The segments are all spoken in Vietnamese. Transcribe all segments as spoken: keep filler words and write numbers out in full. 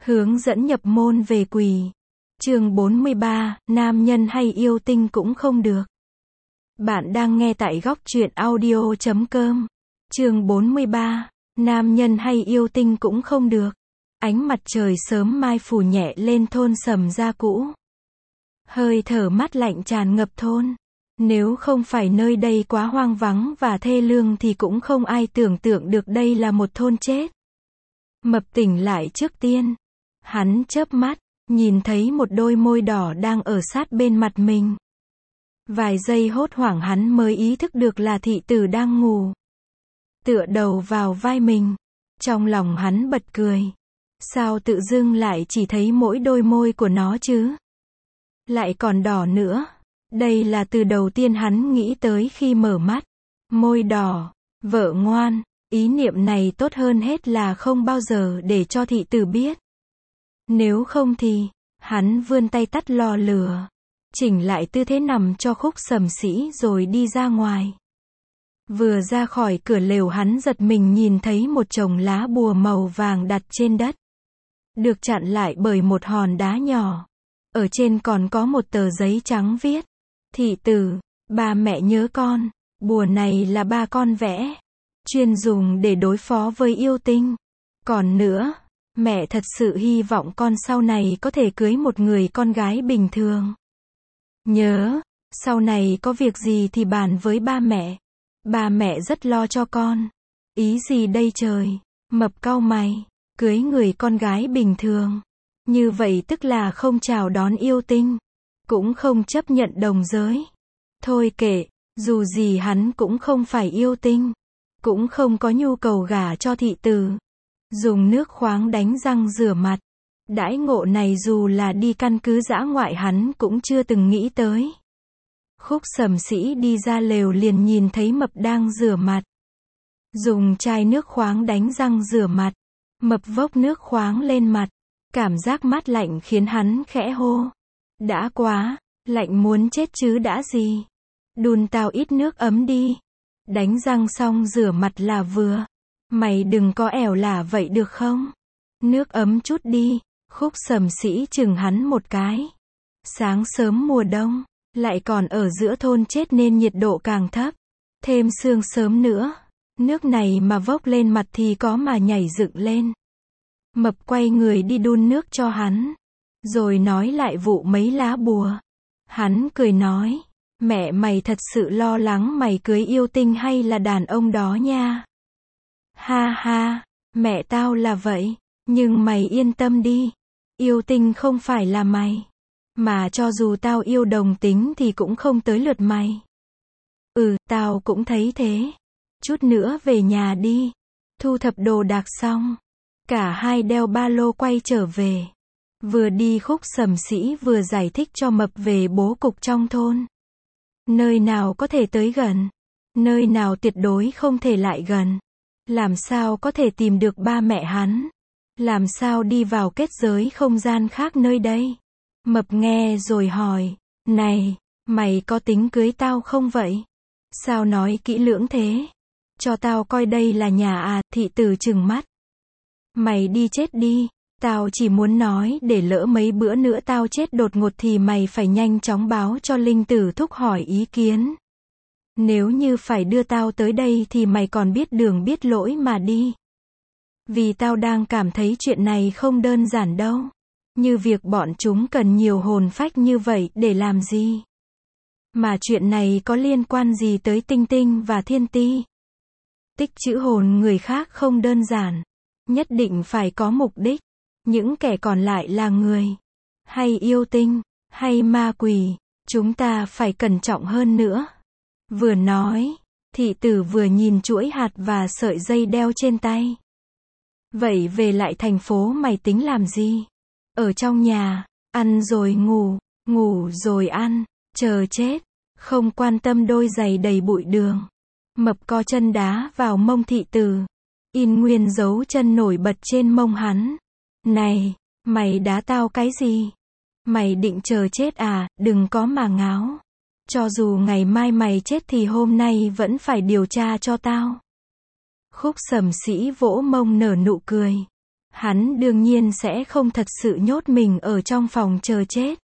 Hướng dẫn nhập môn về quỷ. Chương bốn mươi ba, nam nhân hay yêu tinh cũng không được. Bạn đang nghe tại góc truyện audio chấm com. Chương bốn mươi ba, nam nhân hay yêu tinh cũng không được. Ánh mặt trời sớm mai phủ nhẹ lên thôn Sầm Gia cũ. Hơi thở mát lạnh tràn ngập thôn. Nếu không phải nơi đây quá hoang vắng và thê lương thì cũng không ai tưởng tượng được đây là một thôn chết. Mập tỉnh lại trước tiên. Hắn chớp mắt, nhìn thấy một đôi môi đỏ đang ở sát bên mặt mình. Vài giây hốt hoảng hắn mới ý thức được là thị tử đang ngủ. Tựa đầu vào vai mình. Trong lòng hắn bật cười. Sao tự dưng lại chỉ thấy mỗi đôi môi của nó chứ? Lại còn đỏ nữa. Đây là từ đầu tiên hắn nghĩ tới khi mở mắt. Môi đỏ, vợ ngoan. Ý niệm này tốt hơn hết là không bao giờ để cho thị tử biết. Nếu không thì, hắn vươn tay tắt lò lửa. Chỉnh lại tư thế nằm cho Khúc Sầm Sĩ rồi đi ra ngoài. Vừa ra khỏi cửa lều hắn giật mình nhìn thấy một chồng lá bùa màu vàng đặt trên đất. Được chặn lại bởi một hòn đá nhỏ. Ở trên còn có một tờ giấy trắng viết. Thị tử, ba mẹ nhớ con. Bùa này là ba con vẽ. Chuyên dùng để đối phó với yêu tinh. Còn nữa, mẹ thật sự hy vọng con sau này có thể cưới một người con gái bình thường. Nhớ, sau này có việc gì thì bàn với ba mẹ. Ba mẹ rất lo cho con. Ý gì đây trời? Mập cau mày. Cưới người con gái bình thường. Như vậy tức là không chào đón yêu tinh. Cũng không chấp nhận đồng giới. Thôi kệ, dù gì hắn cũng không phải yêu tinh. Cũng không có nhu cầu gả cho thị tử. Dùng nước khoáng đánh răng rửa mặt. Đãi ngộ này dù là đi căn cứ dã ngoại hắn cũng chưa từng nghĩ tới. Khúc Sầm Sĩ đi ra lều liền nhìn thấy Mập đang rửa mặt. Dùng chai nước khoáng đánh răng rửa mặt. Mập vốc nước khoáng lên mặt. Cảm giác mát lạnh khiến hắn khẽ hô. Đã quá, lạnh muốn chết chứ đã gì. Đun tao ít nước ấm đi. Đánh răng xong rửa mặt là vừa. Mày đừng có ẻo lả vậy được không? Nước ấm chút đi. Khúc Sầm Sĩ chừng hắn một cái. Sáng sớm mùa đông, lại còn ở giữa thôn chết nên nhiệt độ càng thấp. Thêm sương sớm nữa. Nước này mà vốc lên mặt thì có mà nhảy dựng lên. Mập quay người đi đun nước cho hắn. Rồi nói lại vụ mấy lá bùa. Hắn cười nói. Mẹ mày thật sự lo lắng mày cưới yêu tinh hay là đàn ông đó nha. Ha ha, mẹ tao là vậy. Nhưng mày yên tâm đi. Yêu tinh không phải là mày. Mà cho dù tao yêu đồng tính thì cũng không tới lượt mày. Ừ, tao cũng thấy thế. Chút nữa về nhà đi. Thu thập đồ đạc xong. Cả hai đeo ba lô quay trở về. Vừa đi Khúc Sầm Sĩ vừa giải thích cho Mập về bố cục trong thôn. Nơi nào có thể tới gần. Nơi nào tuyệt đối không thể lại gần. Làm sao có thể tìm được ba mẹ hắn. Làm sao đi vào kết giới không gian khác nơi đây. Mập nghe rồi hỏi. Này, mày có tính cưới tao không vậy? Sao nói kỹ lưỡng thế? Cho tao coi đây là nhà à? Thị tử trừng mắt. Mày đi chết đi. Tao chỉ muốn nói để lỡ mấy bữa nữa tao chết đột ngột thì mày phải nhanh chóng báo cho Linh Tử Thúc hỏi ý kiến. Nếu như phải đưa tao tới đây thì mày còn biết đường biết lỗi mà đi. Vì tao đang cảm thấy chuyện này không đơn giản đâu. Như việc bọn chúng cần nhiều hồn phách như vậy để làm gì? Mà chuyện này có liên quan gì tới Tinh Tinh và Thiên Ti? Tích trữ hồn người khác không đơn giản. Nhất định phải có mục đích. Những kẻ còn lại là người. Hay yêu tinh. Hay ma quỷ. Chúng ta phải cẩn trọng hơn nữa. Vừa nói. Thị tử vừa nhìn chuỗi hạt và sợi dây đeo trên tay. Vậy về lại thành phố mày tính làm gì? Ở trong nhà. Ăn rồi ngủ. Ngủ rồi ăn. Chờ chết. Không quan tâm đôi giày đầy bụi đường. Mập co chân đá vào mông thị tử. In nguyên dấu chân nổi bật trên mông hắn. Này, mày đá tao cái gì? Mày định chờ chết à? Đừng có mà ngáo. Cho dù ngày mai mày chết thì hôm nay vẫn phải điều tra cho tao. Khúc Sầm Sĩ vỗ mông nở nụ cười. Hắn đương nhiên sẽ không thật sự nhốt mình ở trong phòng chờ chết.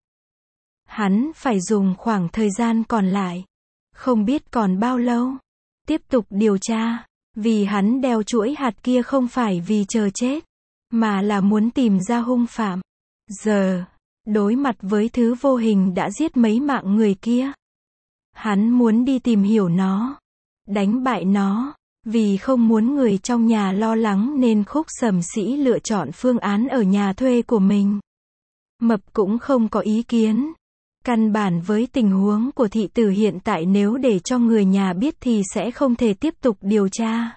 Hắn phải dùng khoảng thời gian còn lại, không biết còn bao lâu, tiếp tục điều tra, vì hắn đeo chuỗi hạt kia không phải vì chờ chết, mà là muốn tìm ra hung phạm. Giờ, đối mặt với thứ vô hình đã giết mấy mạng người kia, hắn muốn đi tìm hiểu nó, đánh bại nó. Vì không muốn người trong nhà lo lắng nên Khúc Sầm Sĩ lựa chọn phương án ở nhà thuê của mình. Mập cũng không có ý kiến. Căn bản với tình huống của thị tử hiện tại, nếu để cho người nhà biết thì sẽ không thể tiếp tục điều tra,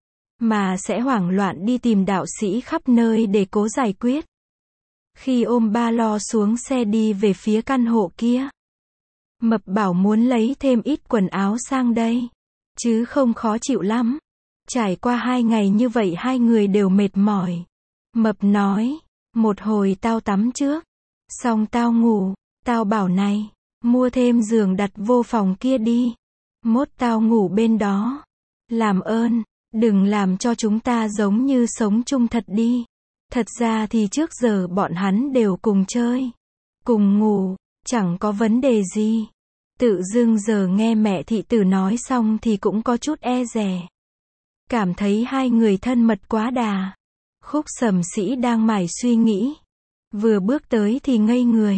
mà sẽ hoảng loạn đi tìm đạo sĩ khắp nơi để cố giải quyết. Khi ôm ba lo xuống xe đi về phía căn hộ kia, Mập bảo muốn lấy thêm ít quần áo sang đây, chứ không khó chịu lắm. Trải qua hai ngày như vậy hai người đều mệt mỏi. Mập nói, một hồi tao tắm trước, xong tao ngủ. Tao bảo này, mua thêm giường đặt vô phòng kia đi, mốt tao ngủ bên đó. Làm ơn, đừng làm cho chúng ta giống như sống chung thật đi. Thật ra thì trước giờ bọn hắn đều cùng chơi, cùng ngủ, chẳng có vấn đề gì. Tự dưng giờ nghe mẹ thị tử nói xong thì cũng có chút e dè. Cảm thấy hai người thân mật quá đà. Khúc Sầm Sĩ đang mải suy nghĩ, vừa bước tới thì ngây người.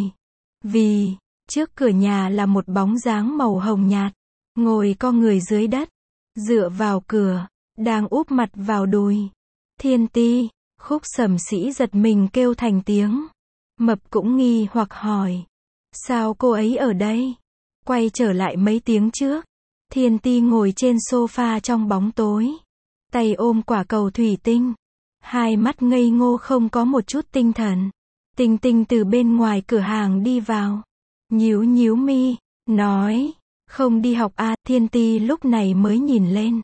Vì, trước cửa nhà là một bóng dáng màu hồng nhạt, ngồi co người dưới đất, dựa vào cửa, đang úp mặt vào đùi. Thiên Ti, Khúc Sầm Sĩ giật mình kêu thành tiếng. Mập cũng nghi hoặc hỏi, sao cô ấy ở đây? Quay trở lại mấy tiếng trước, Thiên Ti ngồi trên sofa trong bóng tối, tay ôm quả cầu thủy tinh, hai mắt ngây ngô không có một chút tinh thần. Tinh Tinh từ bên ngoài cửa hàng đi vào, nhíu nhíu mi, nói, không đi học à? Thiên Ti lúc này mới nhìn lên.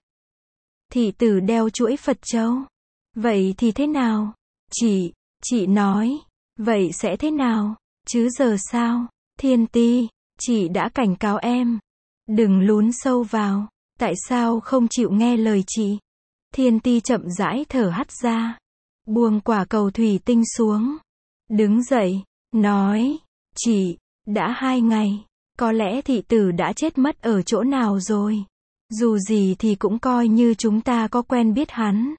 Thị tử đeo chuỗi Phật châu. Vậy thì thế nào? Chị, chị nói, vậy sẽ thế nào? Chứ giờ sao? Thiên Ti, chị đã cảnh cáo em, đừng lún sâu vào, tại sao không chịu nghe lời chị? Thiên Ti chậm rãi thở hắt ra, buông quả cầu thủy tinh xuống, đứng dậy, nói, chị, đã hai ngày, có lẽ thị tử đã chết mất ở chỗ nào rồi. Dù gì thì cũng coi như chúng ta có quen biết hắn.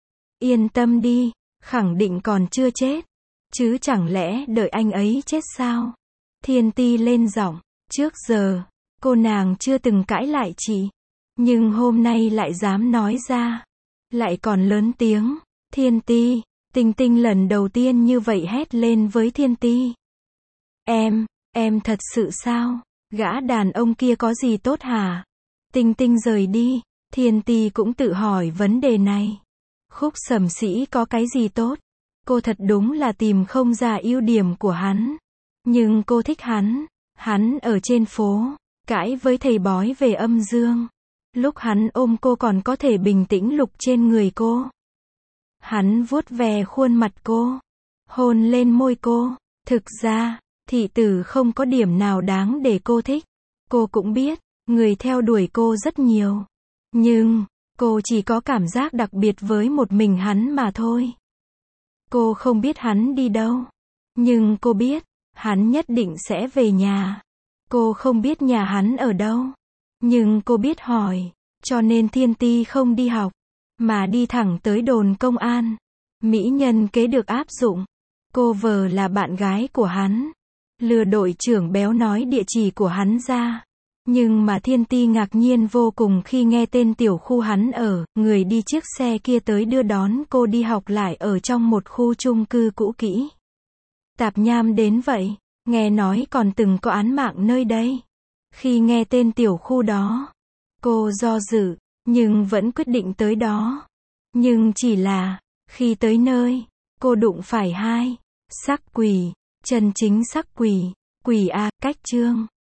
Yên tâm đi, khẳng định còn chưa chết, chứ chẳng lẽ đợi anh ấy chết sao? Thiên Ti lên giọng, trước giờ, cô nàng chưa từng cãi lại chị, nhưng hôm nay lại dám nói ra, lại còn lớn tiếng. Thiên Ti, Tinh Tinh lần đầu tiên như vậy hét lên với Thiên Ti. Em, em thật sự sao? Gã đàn ông kia có gì tốt hả? Tinh Tinh rời đi, Thiên Ti cũng tự hỏi vấn đề này. Khúc Sầm Sĩ có cái gì tốt? Cô thật đúng là tìm không ra ưu điểm của hắn. Nhưng cô thích hắn. Hắn ở trên phố, cãi với thầy bói về âm dương. Lúc hắn ôm cô còn có thể bình tĩnh lục trên người cô. Hắn vuốt ve khuôn mặt cô, hôn lên môi cô. Thực ra, thị tử không có điểm nào đáng để cô thích. Cô cũng biết, người theo đuổi cô rất nhiều. Nhưng, cô chỉ có cảm giác đặc biệt với một mình hắn mà thôi. Cô không biết hắn đi đâu. Nhưng cô biết, hắn nhất định sẽ về nhà. Cô không biết nhà hắn ở đâu. Nhưng cô biết hỏi. Cho nên Thiên Ti không đi học, mà đi thẳng tới đồn công an. Mỹ nhân kế được áp dụng. Cô vờ là bạn gái của hắn. Lừa đội trưởng béo nói địa chỉ của hắn ra. Nhưng mà Thiên Ti ngạc nhiên vô cùng khi nghe tên tiểu khu hắn ở. Người đi chiếc xe kia tới đưa đón cô đi học lại ở trong một khu chung cư cũ kỹ. Tạp nham đến vậy. Nghe nói còn từng có án mạng nơi đây. Khi nghe tên tiểu khu đó, cô do dự, nhưng vẫn quyết định tới đó. Nhưng chỉ là, khi tới nơi, cô đụng phải hai sắc quỷ, chân chính sắc quỷ, quỷ A, cách chương.